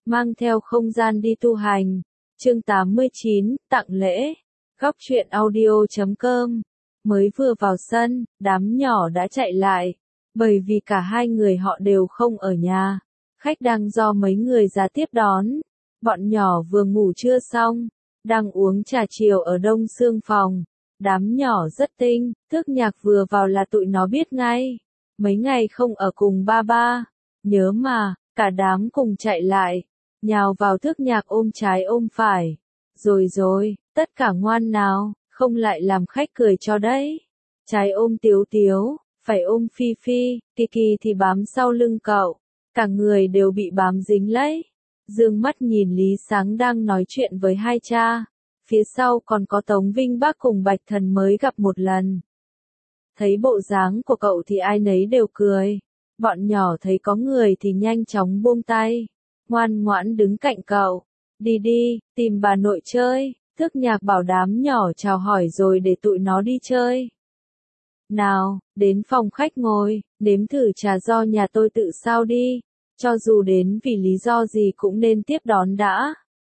mang theo không gian đi tu hành. Chương 89, tặng lễ. Góc truyện audio.com. Mới vừa vào sân, đám nhỏ đã chạy lại, bởi vì cả hai người họ đều không ở nhà. Khách đang do mấy người ra tiếp đón. Bọn nhỏ vừa ngủ trưa xong, đang uống trà chiều ở đông xương phòng. Đám nhỏ rất tinh, Thước Nhạc vừa vào là tụi nó biết ngay. Mấy ngày không ở cùng ba ba, nhớ mà, cả đám cùng chạy lại, nhào vào Thước Nhạc ôm trái ôm phải. Rồi, tất cả ngoan nào, không lại làm khách cười cho đấy. Trái ôm Tiếu Tiếu, phải ôm Phi Phi, Kiki thì bám sau lưng cậu. Cả người đều bị bám dính lấy. Dương mắt nhìn Lý Sáng đang nói chuyện với hai cha. Phía sau còn có Tống Vinh Bác cùng Bạch Thần mới gặp một lần. Thấy bộ dáng của cậu thì ai nấy đều cười. Bọn nhỏ thấy có người thì nhanh chóng buông tay. Ngoan ngoãn đứng cạnh cậu. Đi, tìm bà nội chơi. Thước Nhạc bảo đám nhỏ chào hỏi rồi để tụi nó đi chơi. Nào, đến phòng khách ngồi, nếm thử trà do nhà tôi tự sao đi. Cho dù đến vì lý do gì cũng nên tiếp đón đã.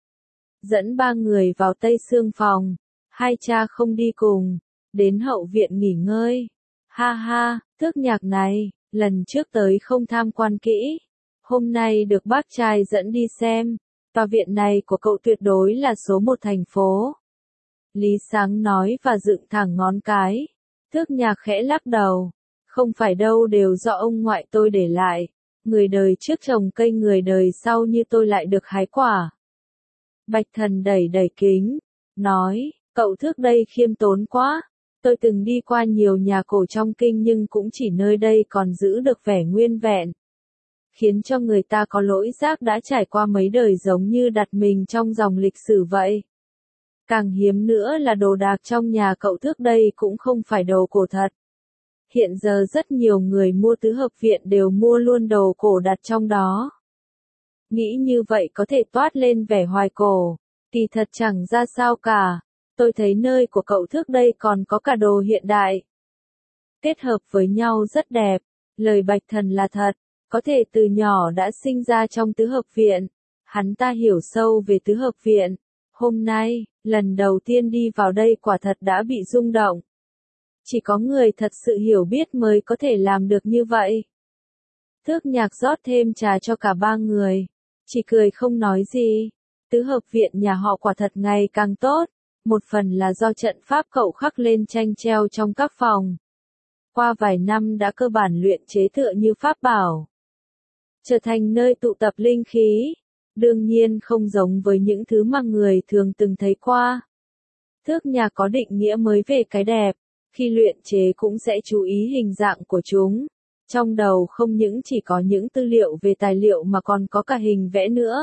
Dẫn ba người vào Tây Sương phòng. Hai cha không đi cùng. Đến hậu viện nghỉ ngơi. Ha, Thước Nhạc này, lần trước tới không tham quan kỹ. Hôm nay được bác trai dẫn đi xem. Tòa viện này của cậu tuyệt đối là số một thành phố. Lý Sáng nói và dựng thẳng ngón cái. Thước Nhạc khẽ lắc đầu. Không phải đâu, đều do ông ngoại tôi để lại. Người đời trước trồng cây, người đời sau như tôi lại được hái quả. Bạch Thần đẩy kính, nói, cậu Thước đây khiêm tốn quá. Tôi từng đi qua nhiều nhà cổ trong kinh nhưng cũng chỉ nơi đây còn giữ được vẻ nguyên vẹn. Khiến cho người ta có lỗi giác đã trải qua mấy đời giống như đặt mình trong dòng lịch sử vậy. Càng hiếm nữa là đồ đạc trong nhà cậu Thước đây cũng không phải đồ cổ thật. Hiện giờ rất nhiều người mua tứ hợp viện đều mua luôn đồ cổ đặt trong đó. Nghĩ như vậy có thể toát lên vẻ hoài cổ, kỳ thật chẳng ra sao cả. Tôi thấy nơi của cậu Thước đây còn có cả đồ hiện đại. Kết hợp với nhau rất đẹp, lời Bạch Thần là thật, có thể từ nhỏ đã sinh ra trong tứ hợp viện. Hắn ta hiểu sâu về tứ hợp viện. Hôm nay, lần đầu tiên đi vào đây quả thật đã bị rung động. Chỉ có người thật sự hiểu biết mới có thể làm được như vậy. Thước Nhạc rót thêm trà cho cả ba người. Chỉ cười không nói gì. Tứ hợp viện nhà họ quả thật ngày càng tốt. Một phần là do trận pháp cậu khắc lên tranh treo trong các phòng. Qua vài năm đã cơ bản luyện chế tựa như pháp bảo. Trở thành nơi tụ tập linh khí. Đương nhiên không giống với những thứ mà người thường từng thấy qua. Thước Nhạc có định nghĩa mới về cái đẹp. Khi luyện chế cũng sẽ chú ý hình dạng của chúng. Trong đầu không những chỉ có những tư liệu về tài liệu mà còn có cả hình vẽ nữa.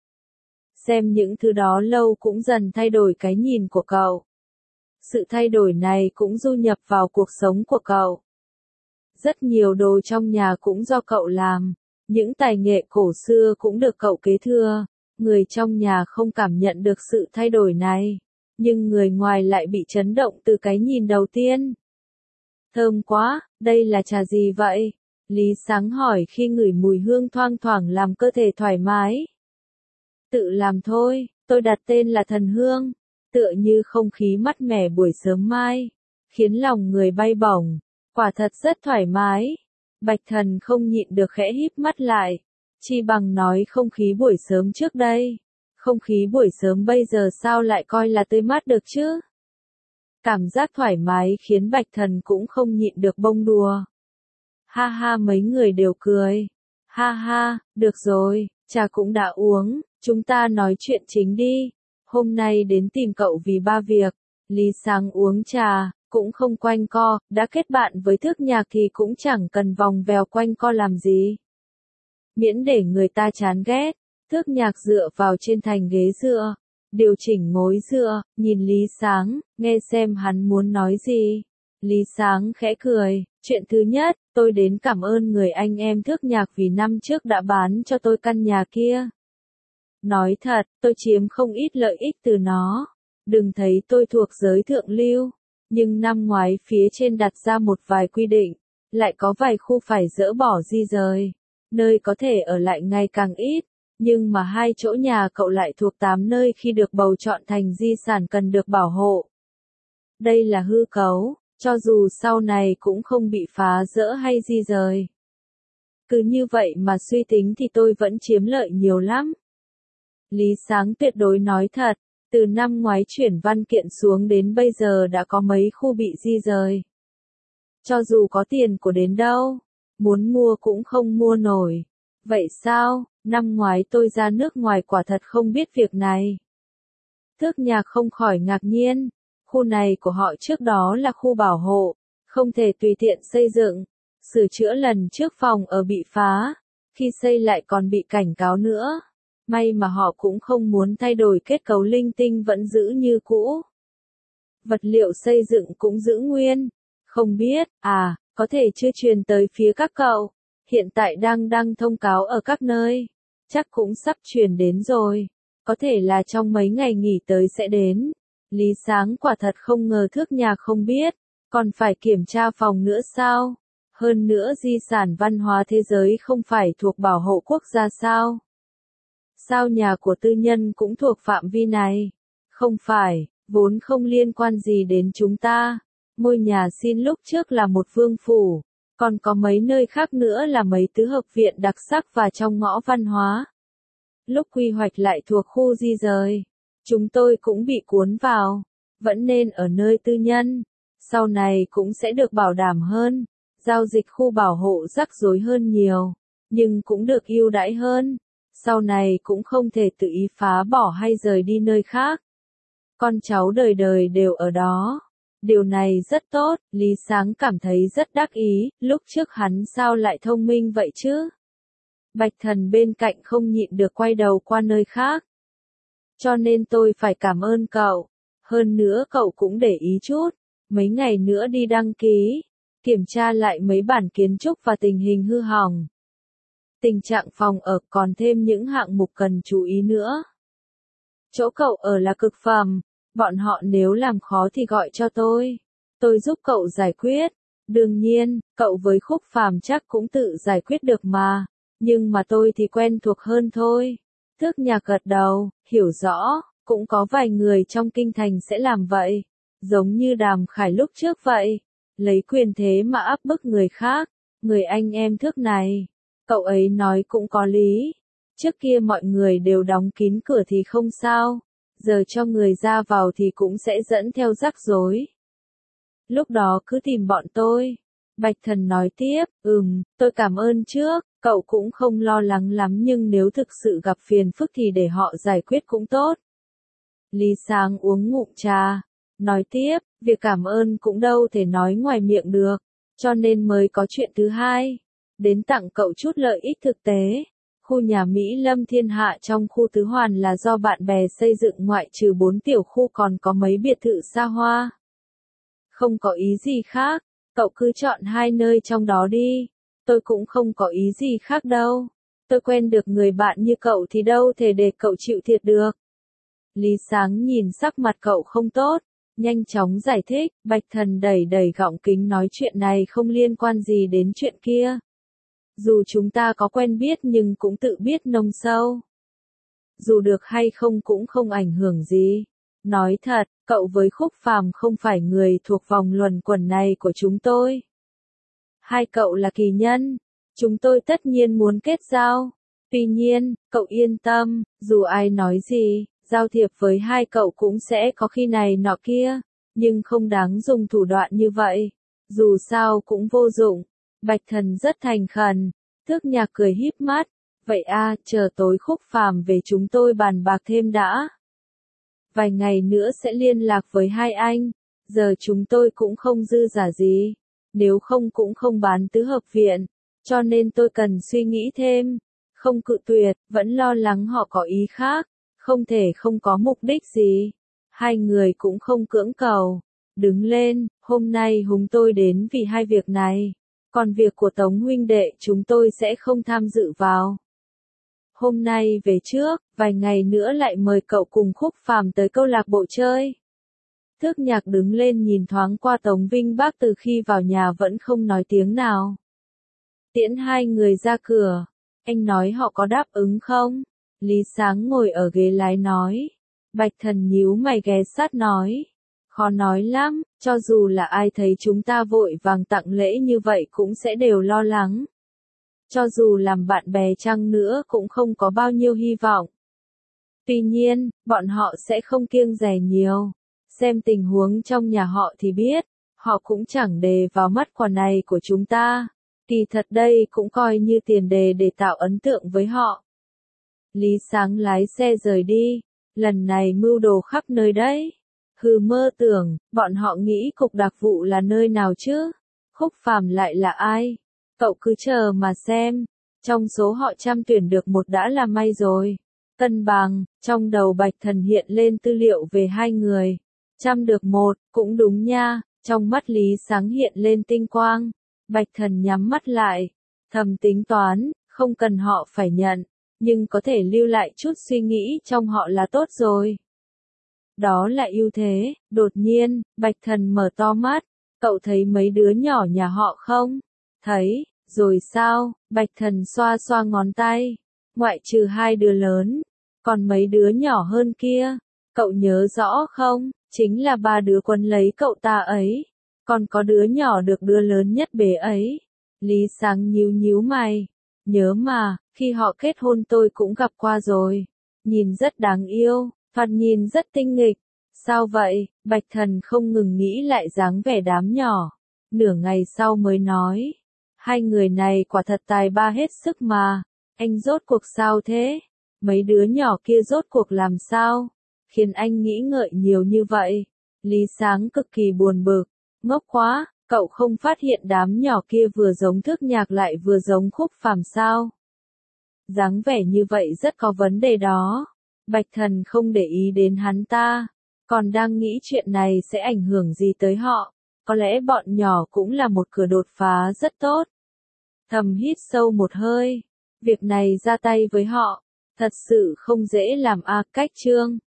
Xem những thứ đó lâu cũng dần thay đổi cái nhìn của cậu. Sự thay đổi này cũng du nhập vào cuộc sống của cậu. Rất nhiều đồ trong nhà cũng do cậu làm. Những tài nghệ cổ xưa cũng được cậu kế thừa. Người trong nhà không cảm nhận được sự thay đổi này. Nhưng người ngoài lại bị chấn động từ cái nhìn đầu tiên. Thơm quá, đây là trà gì vậy? Lý Sáng hỏi khi ngửi mùi hương thoang thoảng làm cơ thể thoải mái. Tự làm thôi, tôi đặt tên là Thần Hương. Tựa như không khí mát mẻ buổi sớm mai. Khiến lòng người bay bổng. Quả thật rất thoải mái. Bạch Thần không nhịn được khẽ híp mắt lại. Chi bằng nói không khí buổi sớm trước đây. Không khí buổi sớm bây giờ sao lại coi là tươi mát được chứ? Cảm giác thoải mái khiến Bạch Thần cũng không nhịn được bông đùa. Ha, mấy người đều cười. Ha, được rồi, trà cũng đã uống, chúng ta nói chuyện chính đi. Hôm nay đến tìm cậu vì ba việc. Lý Sáng uống trà, cũng không quanh co, đã kết bạn với Thước Nhạc thì cũng chẳng cần vòng vèo quanh co làm gì. Miễn để người ta chán ghét. Thước Nhạc dựa vào trên thành ghế dựa, điều chỉnh gối dựa, nhìn Lý Sáng, nghe xem hắn muốn nói gì. Lý Sáng khẽ cười, chuyện thứ nhất, tôi đến cảm ơn người anh em Thước Nhạc vì năm trước đã bán cho tôi căn nhà kia. Nói thật, tôi chiếm không ít lợi ích từ nó. Đừng thấy tôi thuộc giới thượng lưu, nhưng năm ngoái phía trên đặt ra một vài quy định, lại có vài khu phải dỡ bỏ di rời, nơi có thể ở lại ngày càng ít. Nhưng mà hai chỗ nhà cậu lại thuộc 8 nơi khi được bầu chọn thành di sản cần được bảo hộ. Đây là hư cấu, cho dù sau này cũng không bị phá dỡ hay di rời. Cứ như vậy mà suy tính thì tôi vẫn chiếm lợi nhiều lắm. Lý Sáng tuyệt đối nói thật, từ năm ngoái chuyển văn kiện xuống đến bây giờ đã có mấy khu bị di rời. Cho dù có tiền của đến đâu, muốn mua cũng không mua nổi. Vậy sao, năm ngoái tôi ra nước ngoài quả thật không biết việc này. Thước Nhạc không khỏi ngạc nhiên, khu này của họ trước đó là khu bảo hộ, không thể tùy tiện xây dựng. Sửa chữa lần trước phòng ở bị phá, khi xây lại còn bị cảnh cáo nữa. May mà họ cũng không muốn thay đổi kết cấu linh tinh vẫn giữ như cũ. Vật liệu xây dựng cũng giữ nguyên. Không biết, có thể chưa truyền tới phía các cậu. Hiện tại đang đăng thông cáo ở các nơi. Chắc cũng sắp truyền đến rồi. Có thể là trong mấy ngày nghỉ tới sẽ đến. Lý Sáng quả thật không ngờ Thước Nhạc không biết. Còn phải kiểm tra phòng nữa sao? Hơn nữa di sản văn hóa thế giới không phải thuộc bảo hộ quốc gia sao? Sao nhà của tư nhân cũng thuộc phạm vi này? Không phải, vốn không liên quan gì đến chúng ta. Ngôi nhà xin lúc trước là một vương phủ, còn có mấy nơi khác nữa là mấy tứ hợp viện đặc sắc và trong ngõ văn hóa. Lúc quy hoạch lại thuộc khu di rời, chúng tôi cũng bị cuốn vào, vẫn nên ở nơi tư nhân. Sau này cũng sẽ được bảo đảm hơn, giao dịch khu bảo hộ rắc rối hơn nhiều, nhưng cũng được ưu đãi hơn. Sau này cũng không thể tự ý phá bỏ hay rời đi nơi khác. Con cháu đời đời đều ở đó. Điều này rất tốt, Lý Sáng cảm thấy rất đắc ý, lúc trước hắn sao lại thông minh vậy chứ? Bạch Thần bên cạnh không nhịn được quay đầu qua nơi khác. Cho nên tôi phải cảm ơn cậu. Hơn nữa cậu cũng để ý chút, mấy ngày nữa đi đăng ký, kiểm tra lại mấy bản kiến trúc và tình hình hư hỏng. Tình trạng phòng ở còn thêm những hạng mục cần chú ý nữa. Chỗ cậu ở là cực phẩm, bọn họ nếu làm khó thì gọi cho tôi giúp cậu giải quyết. Đương nhiên, cậu với Khúc Phàm chắc cũng tự giải quyết được mà, nhưng mà tôi thì quen thuộc hơn thôi. Thước Nhạc gật đầu, hiểu rõ, cũng có vài người trong kinh thành sẽ làm vậy, giống như Đàm Khải lúc trước vậy, lấy quyền thế mà áp bức người khác. Người anh em Thước này, cậu ấy nói cũng có lý. Trước kia mọi người đều đóng kín cửa thì không sao, giờ cho người ra vào thì cũng sẽ dẫn theo rắc rối. Lúc đó cứ tìm bọn tôi. Bạch Thần nói tiếp, tôi cảm ơn trước, cậu cũng không lo lắng lắm nhưng nếu thực sự gặp phiền phức thì để họ giải quyết cũng tốt. Lý Sáng uống ngụm trà, nói tiếp, việc cảm ơn cũng đâu thể nói ngoài miệng được, cho nên mới có chuyện thứ hai. Đến tặng cậu chút lợi ích thực tế. Khu nhà Mỹ Lâm Thiên Hạ trong khu Tứ Hoàn là do bạn bè xây dựng ngoại trừ 4 tiểu khu còn có mấy biệt thự xa hoa. Không có ý gì khác, cậu cứ chọn 2 nơi trong đó đi. Tôi cũng không có ý gì khác đâu. Tôi quen được người bạn như cậu thì đâu thể để cậu chịu thiệt được. Lý Sáng nhìn sắc mặt cậu không tốt, nhanh chóng giải thích, Bạch Thần đẩy đẩy gọng kính nói chuyện này không liên quan gì đến chuyện kia. Dù chúng ta có quen biết nhưng cũng tự biết nông sâu. Dù được hay không cũng không ảnh hưởng gì. Nói thật, cậu với Khúc Phàm không phải người thuộc vòng luẩn quẩn này của chúng tôi. Hai cậu là kỳ nhân, chúng tôi tất nhiên muốn kết giao. Tuy nhiên, cậu yên tâm, dù ai nói gì, giao thiệp với hai cậu cũng sẽ có khi này nọ kia, nhưng không đáng dùng thủ đoạn như vậy. Dù sao cũng vô dụng. Bạch Thần rất thành khẩn. Thước Nhạc cười híp mắt, vậy chờ tối Khúc Phàm về chúng tôi bàn bạc thêm đã. Vài ngày nữa sẽ liên lạc với hai anh, giờ chúng tôi cũng không dư giả gì, nếu không cũng không bán tứ hợp viện, cho nên tôi cần suy nghĩ thêm, không cự tuyệt, vẫn lo lắng họ có ý khác, không thể không có mục đích gì. Hai người cũng không cưỡng cầu, đứng lên, hôm nay húng tôi đến vì hai việc này. Còn việc của Tống huynh đệ chúng tôi sẽ không tham dự vào. Hôm nay về trước, vài ngày nữa lại mời cậu cùng Khúc Phàm tới câu lạc bộ chơi. Thước Nhạc đứng lên nhìn thoáng qua Tống Vinh Bác từ khi vào nhà vẫn không nói tiếng nào. Tiễn hai người ra cửa, anh nói họ có đáp ứng không? Lý Sáng ngồi ở ghế lái nói. Bạch Thần nhíu mày ghé sát nói. Khó nói lắm, cho dù là ai thấy chúng ta vội vàng tặng lễ như vậy cũng sẽ đều lo lắng. Cho dù làm bạn bè chăng nữa cũng không có bao nhiêu hy vọng. Tuy nhiên, bọn họ sẽ không kiêng dè nhiều. Xem tình huống trong nhà họ thì biết, họ cũng chẳng đề vào mắt quà này của chúng ta. Kỳ thật đây cũng coi như tiền đề để tạo ấn tượng với họ. Lý Sáng lái xe rời đi, lần này mưu đồ khắp nơi đấy. Hừ, mơ tưởng, bọn họ nghĩ cục đặc vụ là nơi nào chứ? Khúc Phàm lại là ai? Cậu cứ chờ mà xem, trong số họ trăm tuyển được một đã là may rồi. Cân bằng, trong đầu Bạch Thần hiện lên tư liệu về hai người. Trăm được một, cũng đúng nha, trong mắt Lý Sáng hiện lên tinh quang. Bạch Thần nhắm mắt lại, thầm tính toán, không cần họ phải nhận, nhưng có thể lưu lại chút suy nghĩ trong họ là tốt rồi. Đó là ưu thế. Đột nhiên, Bạch Thần mở to mắt, cậu thấy mấy đứa nhỏ nhà họ không? Thấy, rồi sao? Bạch Thần xoa xoa ngón tay, ngoại trừ hai đứa lớn, còn mấy đứa nhỏ hơn kia, cậu nhớ rõ không? Chính là ba đứa quấn lấy cậu ta ấy, còn có đứa nhỏ được đứa lớn nhất bế ấy. Lý Sáng nhíu nhíu mày, nhớ mà, khi họ kết hôn tôi cũng gặp qua rồi, nhìn rất đáng yêu, thoạt nhìn rất tinh nghịch. Sao vậy? Bạch Thần không ngừng nghĩ lại dáng vẻ đám nhỏ, nửa ngày sau mới nói, hai người này quả thật tài ba hết sức mà, anh rốt cuộc sao thế? Mấy đứa nhỏ kia rốt cuộc làm sao? Khiến anh nghĩ ngợi nhiều như vậy. Lý Sáng cực kỳ buồn bực, ngốc quá, cậu không phát hiện đám nhỏ kia vừa giống Thước Nhạc lại vừa giống Khúc Phàm sao? Dáng vẻ như vậy rất có vấn đề đó. Bạch Thần không để ý đến hắn ta, còn đang nghĩ chuyện này sẽ ảnh hưởng gì tới họ. Có lẽ bọn nhỏ cũng là một cửa đột phá rất tốt. Thầm hít sâu một hơi, việc này ra tay với họ, thật sự không dễ làm. Cách chương